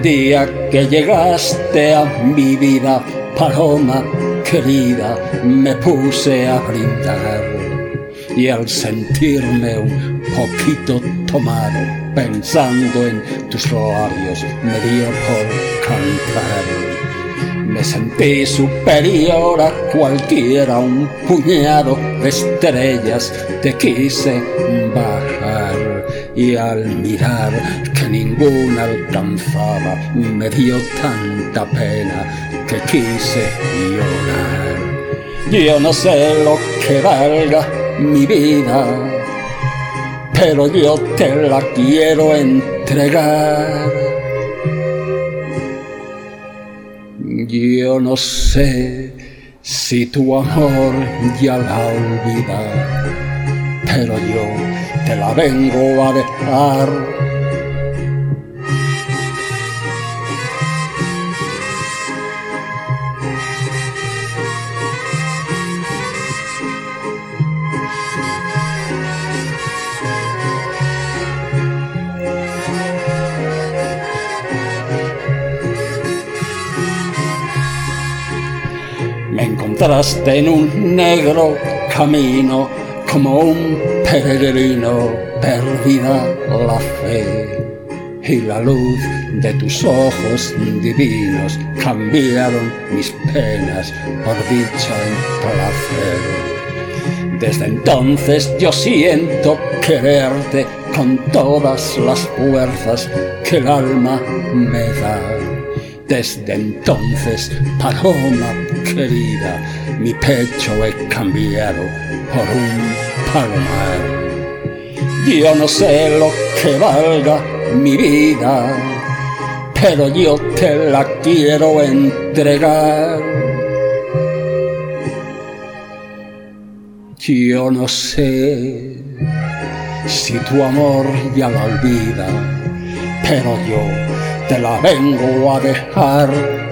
día que llegaste a mi vida, paloma querida, me puse a brindar. Y al sentirme un poquito tomado, pensando en tus labios, me dio por cantar. Me sentí superior a cualquiera, un puñado de estrellas te quise bajar. Y al mirar que ninguna alcanzaba, me dio tanta pena que quise llorar. Yo no sé lo que valga mi vida, pero yo te la quiero entregar. Yo no sé si tu amor ya la olvida, pero yo te la vengo a dejar. Me encontraste en un negro camino, como un peregrino, perdida la fe. Y la luz de tus ojos divinos cambiaron mis penas por dicha en placer. Desde entonces yo siento quererte con todas las fuerzas que el alma me da. Desde entonces, paloma querida, mi pecho he cambiado por un palomar. Yo no sé lo que valga mi vida, pero yo te la quiero entregar. Yo no sé si tu amor ya la olvida, pero yo te la vengo a dejar.